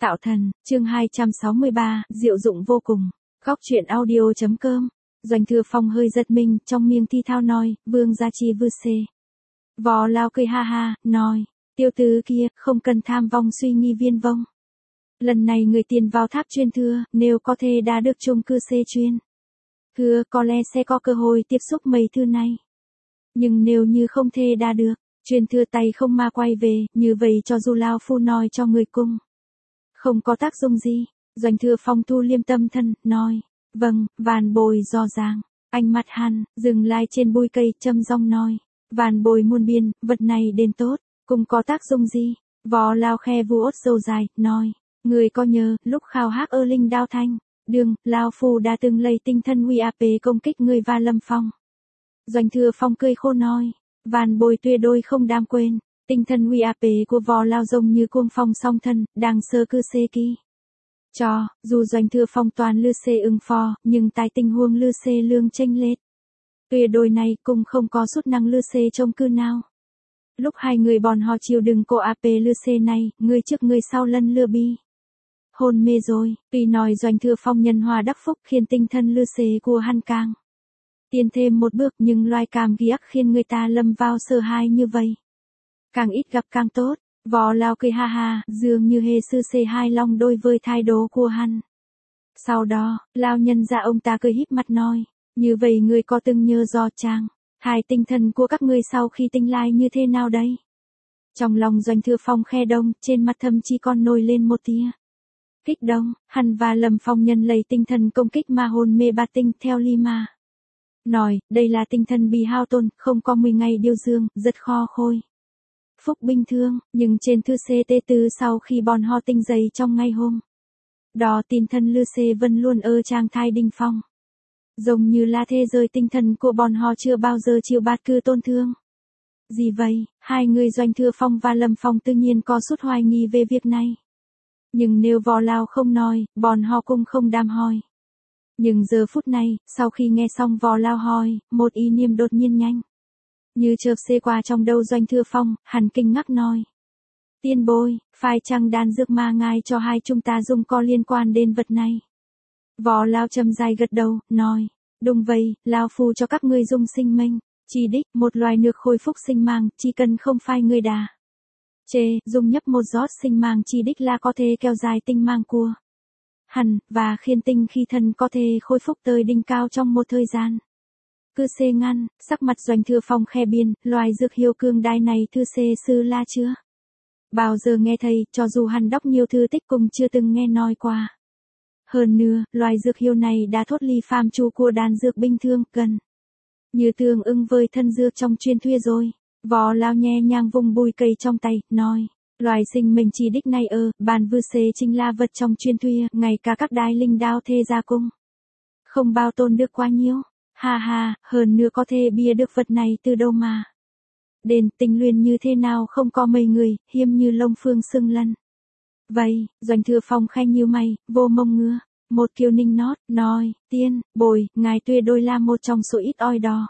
Tạo thần, chương 263, diệu dụng vô cùng. Góc truyện audio.com. Doanh Thừa Phong hơi giật mình, trong miệng thi thao nói, vương gia chi vư xê. Vò Lao cười ha ha, nói, tiêu tứ kia, không cần tham vong suy nghi viên vong. Lần này người tiền vào tháp chuyên thưa, nếu có thể đã được chung cư xê chuyên. Thưa có lẽ sẽ có cơ hội tiếp xúc mấy thư này. Nhưng nếu như không thể đã được, chuyên thưa tay không ma quay về, như vậy cho dù Lao phu nói cho người cung. Không có tác dụng gì, Doanh Thừa Phong thu liêm tâm thân, nói, vâng, vàn bồi rõ ràng, ánh mắt hắn, dừng lại trên bụi cây, châm rong nói, vàn bồi muôn biên, vật này đến tốt, cùng có tác dụng gì, vò Lao khe vuốt râu dài, nói, người có nhớ, lúc khao hát ơ linh đao thanh, đường, Lao phu đã từng lấy tinh thân uy áp công kích người và Lâm Phong. Doanh Thừa Phong cười khô nói, vàn bồi tuyệt đối không đam quên. Tinh thần uy áp của vò Lao giống như cuồng phong song thân, đang sơ cư xê kỳ. Dù Doanh Thừa Phong toàn lư xê ưng phò, nhưng tại tình huống lư xê lương tranh lệch. Tuyệt đối này cũng không có chút năng lư xê trong cư nào. Lúc hai người bọn họ chịu đựng cô áp lư xê này, người trước người sau lân lừa bi. Hôn mê rồi, tuy nói Doanh Thừa Phong nhân hòa đắc phúc khiến tinh thần lư xê của hắn càng tiến thêm một bước, nhưng loài cảm giác khiến người ta lâm vào sợ hãi như vậy. Càng ít gặp càng tốt, vò Lao cười ha ha, dường như hề sư xê hài lòng đối với thái độ của hắn. Sau đó, Lao nhân ra ông ta cười híp mặt nói, như vậy người có từng nhớ do chàng, hai tinh thần của các người sau khi tinh lai như thế nào đấy? Trong lòng Doanh Thừa Phong khe đông, trên mặt thậm chí còn nổi lên một tia kích động, hắn và Lâm Phong nhân lấy tinh thần công kích mà hồn mê bát tinh theo Lima. Nói, đây là tinh thần bị hao tổn, không có 10 ngày điều dưỡng, rất khó khôi phúc bình thường, nhưng trên thư CT4 sau khi bọn họ tinh dậy trong ngày hôm đó tinh thần lư xê vẫn luôn ở trạng thái đỉnh phong. Giống như là thế giới tinh thần của bọn họ chưa bao giờ chịu bát cứ tổn thương. Gì vậy, hai người Doanh Thừa Phong và Lâm Phong tự nhiên có chút hoài nghi về việc này. Nhưng nếu vò Lao không nói, bọn họ cũng không đam hỏi. Nhưng giờ phút này, sau khi nghe xong vò Lao hỏi, một ý niệm đột nhiên nhanh như chợt xê qua trong đầu Doanh Thừa Phong, hắn kinh ngạc nói. Tiên bối, phải chăng đan dược mà ngài cho hai chúng ta dùng có liên quan đến vật này? Vò Lao trầm dài gật đầu, nói. Đúng vậy, Lao phu cho các ngươi dùng sinh mệnh, chỉ đích, một loài nước khôi phúc sinh mạng, chỉ cần không phải người đà. Dùng nhấp một giót sinh mạng chỉ đích là có thể kéo dài tinh mạng của hắn, và khiến tinh khí thần có thể khôi phục tới đỉnh cao trong một thời gian. Cư xê ngăn, sắc mặt Doanh Thừa Phong khe biên, loài dược hiệu cương đai này thư xê sư la chưa? Bao giờ nghe thầy, cho dù hắn đọc nhiều thư tích cùng chưa từng nghe nói qua. Hơn nữa, loài dược hiệu này đã thoát ly phàm trù của đan dược bình thường, gần như tương ứng với thân dược trong truyền thuyết rồi. Vò Lao nhẹ nhàng vùng bùi cây trong tay, nói. Loài sinh mệnh chỉ đích này bàn vư xê chính là vật trong truyền thuyết, ngay cả các đái linh đao thê gia cung. Không bao tồn được quá nhiều. Ha ha, hơn nữa có thể bia được vật này từ đâu mà. Đến tinh luyện như thế nào không có mấy người, hiếm như lông phương sưng lân. Vậy, Doanh Thừa Phong khanh như mày, vô mông ngứa. Một kiều ninh nót, nói, tiên, bồi, ngài tuyệt đối là một trong số ít oi đó.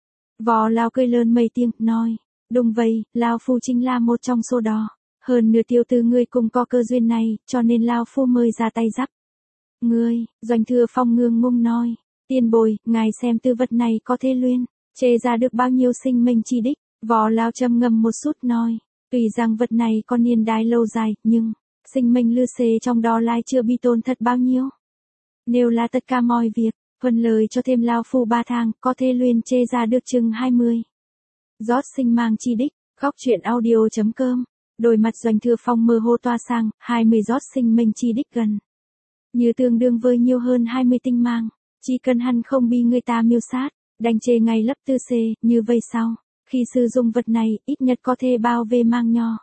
Vò Lao cười lớn mấy tiếng, nói, đúng vậy, Lao phu chính là một trong số đó. Hơn nửa tiêu từ ngươi cùng có cơ duyên này, cho nên Lao phu mời ra tay giúp. Ngươi, Doanh Thừa Phong ngương ngùng nói. Tiên bồi, ngài xem tư vật này có thể luyện, chế ra được bao nhiêu sinh mệnh chi đích, vò Lao trầm ngâm một chút nói, tùy rằng vật này có niên đại lâu dài, nhưng, sinh mệnh lư xê trong đó lại chưa bị tổn thất bao nhiêu. Nếu là tất cả mọi việc, phần lời cho thêm Lao phu 3 tháng, có thể luyện chế ra được chừng 20. Rót sinh mạng chi đích, góc truyện audio.com, đôi mặt Doanh Thừa Phong mơ hồ toa sang, 20 rót sinh mệnh chi đích gần như tương đương với nhiều hơn 20 tinh mang. Chỉ cần hắn không bị người ta miêu sát, đánh chê ngay lấp tư xê, như vậy sao? Khi sử dụng vật này, ít nhất có thể bao về mang nho.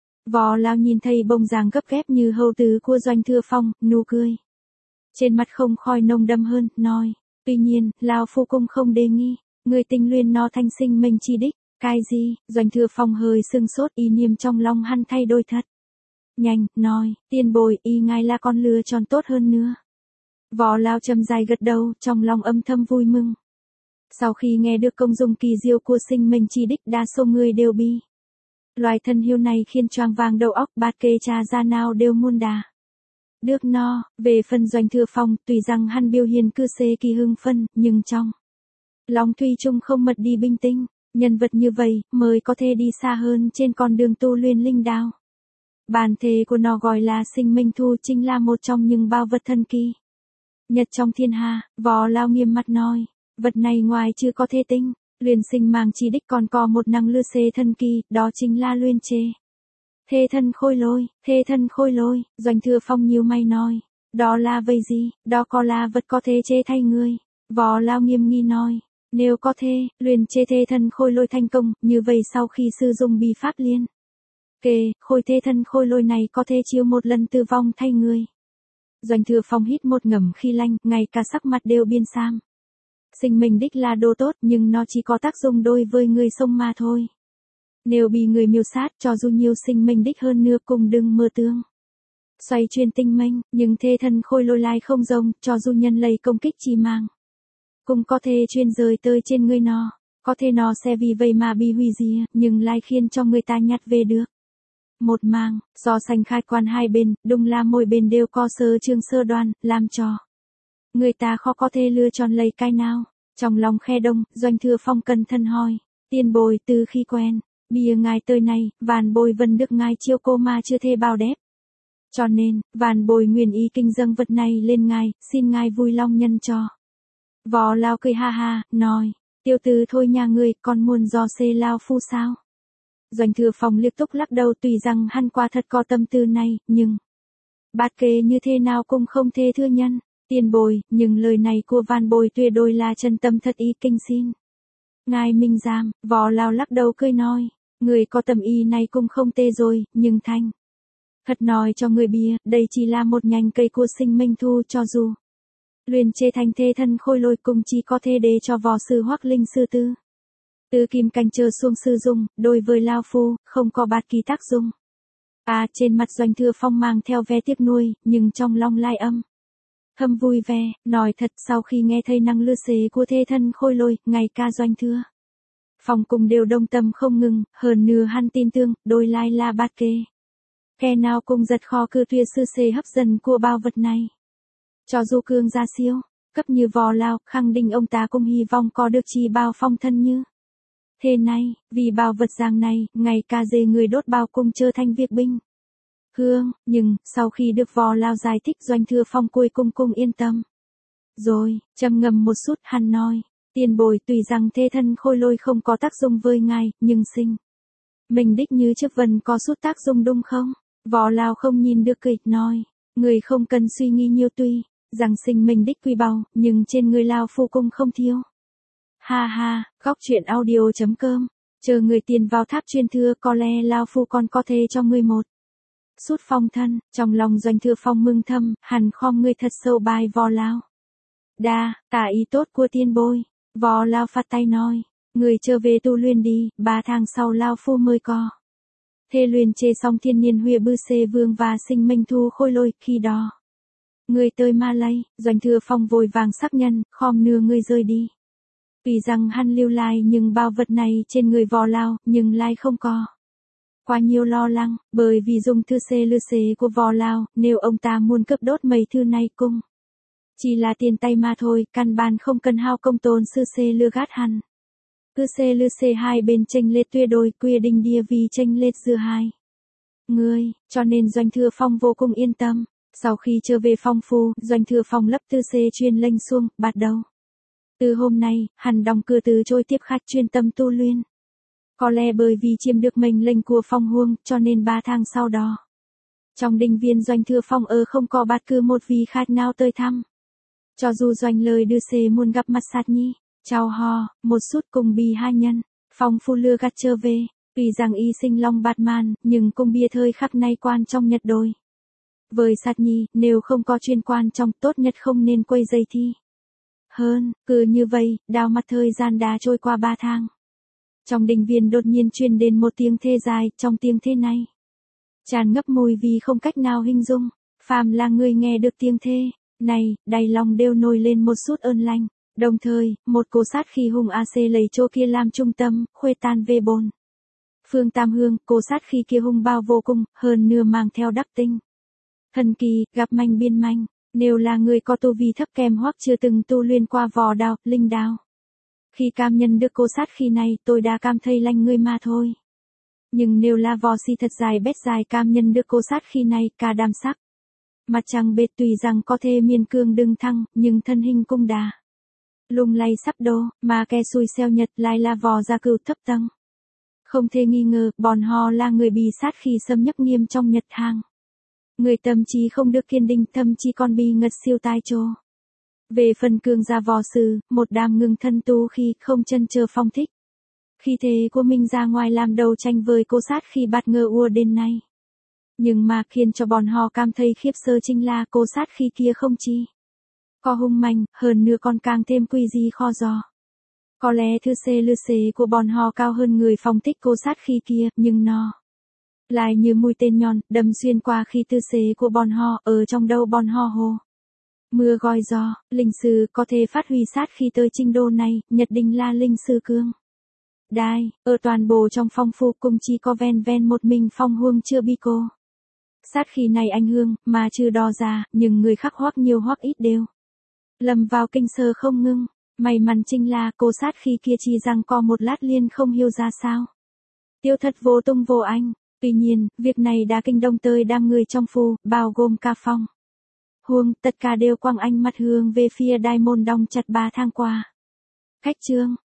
Vò Lao nhìn thấy bông dáng gấp ghép như hầu tử của Doanh Thừa Phong, nụ cười. Trên mặt không khỏi nồng đậm hơn, nói. Tuy nhiên, Lao phu cũng không đề nghi, người tinh luyện nó thành sinh mệnh chi đích. Cái gì? Doanh Thừa Phong hơi sưng sốt, ý niệm trong lòng hắn thay đổi thật nhanh, nói, tiên bồi, ý ngài là con lừa tròn tốt hơn nữa. Vò Lao trầm dài gật đầu, trong lòng âm thầm vui mừng. Sau khi nghe được công dụng kỳ diệu của sinh mệnh chi đích, đa số người đều bị loài thần hiêu này khiến choáng váng đầu óc, bát kê trà ra nào đều muôn đà. Được no, về phần Doanh Thừa Phong, tuy rằng hắn biểu hiện cư xê kỳ hưng phân, nhưng trong lòng thủy chung không mất đi bình tĩnh, nhân vật như vậy mới có thể đi xa hơn trên con đường tu luyện linh đạo. Bản thể của nó gọi là Sinh Minh Thu, chính là một trong những bảo vật thần kỳ nhất trong thiên hạ. Võ Lao nghiêm mặt nói, vật này ngoài chưa có thể tinh, luyện sinh mạng chi đích còn có một năng lư xê thần kỳ, đó chính là luyện chế thê thân khôi lôi, Doanh Thừa Phong nhíu mày nói, đó là vậy gì, đó có là vật có thể chế thay người. Võ Lao nghiêm nghi nói, nếu có thể, luyện chế thê thân khôi lôi thành công, như vậy sau khi sử dụng bí pháp liên khôi thê thân khôi lôi này có thể chịu một lần tử vong thay người. Doanh Thừa Phong hít một ngụm khí lạnh, ngay cả sắc mặt đều biến sam. Sinh mệnh đích là đồ tốt, nhưng nó chỉ có tác dụng đối với người sống mà thôi. Nếu bị người miêu sát, cho dù nhiều sinh mệnh đích hơn nữa cùng đừng mơ tương xoay chuyển tinh mệnh, nhưng thê thân khôi lôi lại không giống, cho dù nhân lấy công kích chi mang cũng có thể truyền rời tới trên người nó, có thể nó sẽ vì vậy mà bị hủy diệt, nhưng lại khiến cho người ta nhặt về được một mang. Do sanh khai quan hai bên, đúng là mỗi bên đều có sơ trường sơ đoan, làm cho người ta khó có thể lựa chọn lấy cái nào. Trong lòng khe đông, Doanh Thừa Phong cẩn thận hỏi, tiền bối từ khi quen bìa ngài tới này, vạn bồi vẫn được ngài chiêu cô mà chưa thể bao đép. Cho nên, vạn bồi nguyện ý kinh dâng vật này lên ngài, xin ngài vui lòng nhân cho. Võ Lao cười ha ha, nói, tiêu tử thôi nhà người, còn muốn do xê Lao phu sao? Doanh Thừa Phong liếc túc lắc đầu, tùy rằng hắn qua thật có tâm tư này, nhưng bát kê như thế nào cũng không thể thừa nhận. Tiền bồi, nhưng lời này của vạn bồi tuyệt đối là chân tâm thật ý, kinh xin ngài minh giám. Võ Lao lắc đầu cười nói, người có tâm ý này cũng không tệ rồi, nhưng thanh thật nói cho người bìa, đây chỉ là một nhánh cây của Sinh Minh Thu, cho dù luyện chế thành thê thân khôi lôi cùng chỉ có thể để cho võ sư hoặc linh sư tư từ kim canh trở xuống sử dụng, đối với Lao phu không có bất kỳ tác dụng. Trên mặt Doanh Thừa Phong mang theo vẻ tiếc nuối, nhưng trong lòng lại thầm vui vẻ, nói thật, sau khi nghe thấy năng lư xế của thê thân khôi lôi, ngay cả Doanh Thừa Phong cùng đều đồng tâm không ngừng, hơn nữa hắn tin tưởng, đôi lai là bát kê. Kẻ nào cũng rất khó cự tuyệt sự xế hấp dẫn của bao vật này. Cho dù cường gia siêu cấp như Võ Lao, khẳng định ông ta cũng hy vọng có được chỉ bao phong thân như thế này, vì bao vật giang này, ngay cả dê người đốt bao cũng trở thành việc bình hương. Nhưng sau khi được Võ Lao giải thích, Doanh Thừa Phong cuối cùng yên tâm rồi. Trầm ngâm một chút, hắn nói, tiền bồi, tùy rằng thê thân khôi lôi không có tác dụng với ngài, nhưng sinh mình đích như trước vẫn có chút tác dụng đúng không? Võ Lao không nhìn được kịch nói, người không cần suy nghĩ nhiều, tuy rằng sinh mình đích quý báu, nhưng trên người Lao phu cung không thiếu. Ha ha, góc truyện audio.com, chờ người tiền vào tháp chuyên thừa, có lẽ Lao phu còn có thể cho người một sút phong thân. Trong lòng Doanh Thừa Phong mừng thầm, hẳn khom người thật sâu bài Võ Lao. Đa tạ ý tốt của tiền bối. Võ Lao phạt tay nói, người trở về tu luyện đi, 3 tháng sau Lao phu mới có thể luyện chế xong thiên niên huệ bư xê vương và Sinh Minh Thu khôi lôi, khi đó người tới ma lấy. Doanh Thừa Phong vội vàng xác nhận, khom nửa người rời đi. Vì rằng hắn lưu lại nhưng bao vật này trên người Võ Lao, nhưng lại không có quá nhiều lo lắng, bởi vì dùng thư xê lư xê của Võ Lao, nếu ông ta muốn cướp đốt mấy thư này cũng chỉ là tiền tay mà thôi, căn bản không cần hao công tốn sư xê lừa gạt hắn. Cứ xê lư xê hai bên chênh lệch tuyệt đối, quy định địa vị chênh lệch giữa hai người, cho nên Doanh Thừa Phong vô cùng yên tâm. Sau khi trở về phong phu, Doanh Thừa Phong lập tư xê truyền lệnh xuống, bắt đầu từ hôm nay, hắn đóng cửa từ chối tiếp khách, chuyên tâm tu luyện. Có lẽ bởi vì chiếm được mệnh lệnh của Phong Huông, cho nên 3 tháng sau đó, trong đình viên Doanh Thừa Phong không có bất cứ một vị khách nào tới thăm. Cho dù Doanh lời đưa xê muốn gặp mặt Sát Nhi, chào hò, một chút cùng bì hai nhân, Phong phu lừa gạt trở về, vì rằng y sinh long bạt man, nhưng cùng bia thời khắc này quan trong nhật đôi. Với Sát Nhi, nếu không có chuyên quan trong, tốt nhất không nên quay dây thi. Hơn, cứ như vậy, đào mặt thời gian đã trôi qua 3 tháng. Trong đình viên đột nhiên truyền đến một tiếng thê dài, trong tiếng thê này tràn ngập mùi vì không cách nào hình dung. Phàm là người nghe được tiếng thê này, đầy lòng đều nổi lên một chút ơn lành. Đồng thời, một cỗ sát khí hùng AC lấy chỗ kia làm trung tâm, khuếch tán về bốn phương tam hương. Cỗ sát khí kia hùng bao vô cùng, hơn nửa mang theo đắc tinh Thần kỳ, gặp manh biên manh, nếu là người có tu vi thấp kém hoặc chưa từng tu luyện qua võ đạo, linh đạo. Khi cam nhân được cô sát khi này tôi đã cảm thấy lanh người mà thôi. Nhưng nếu là võ si thật dài bét dài cam nhân được cô sát khi này cả đam sắc. Mặt trăng bệt tùy rằng có thể miên cương đừng thăng, nhưng thân hình cung đà. Lung lay sắp đổ, mà kẻ xui xeo nhật lại là võ gia cửu thấp tầng. Không thể nghi ngờ, bọn họ là người bị sát khi xâm nhập nghiêm trong nhật hang. Người tâm trí không được kiên định, thậm chí còn bị ngất siêu tai trô. Về phần cường gia võ sư, một đám ngừng thân tu khi không chân chờ phong thích. Khi thế của mình ra ngoài làm đầu tranh với cô sát khi bạt ngờ ua đến nay. Nhưng mà khiến cho bọn họ cảm thấy khiếp sợ chính là cô sát khi kia không chi. Có hung mạnh, hơn nữa còn càng thêm quỷ dị khó dò. Có lẽ thư xê lư xế của bọn họ cao hơn người phong thích cô sát khi kia, nhưng nó lại như mũi tên nhọn, đâm xuyên qua khi tư xế của bọn họ, ở trong đầu bọn họ hồ. Mưa gọi gió, linh sư có thể phát huy sát khi tới trình độ này, nhất định là linh sư cương. Đai, ở toàn bộ trong phong phu cùng chỉ có ven ven một mình phong huông chưa bi cô. Sát khi này anh hương, mà chưa đo ra, nhưng người khác hoặc nhiều hoặc ít đều. Lầm vào kinh sơ không ngưng, may mắn chính là cô sát khi kia chỉ rằng có một lát liên không hiểu ra sao. Tiêu thật vô tung vô anh, tuy nhiên, việc này đã kinh động tới đám người trong phu, bao gồm cả phong. Huông, tất cả đều quăng ánh mặt hướng về phía đai môn đóng chặt 3 tháng qua. Khách trương,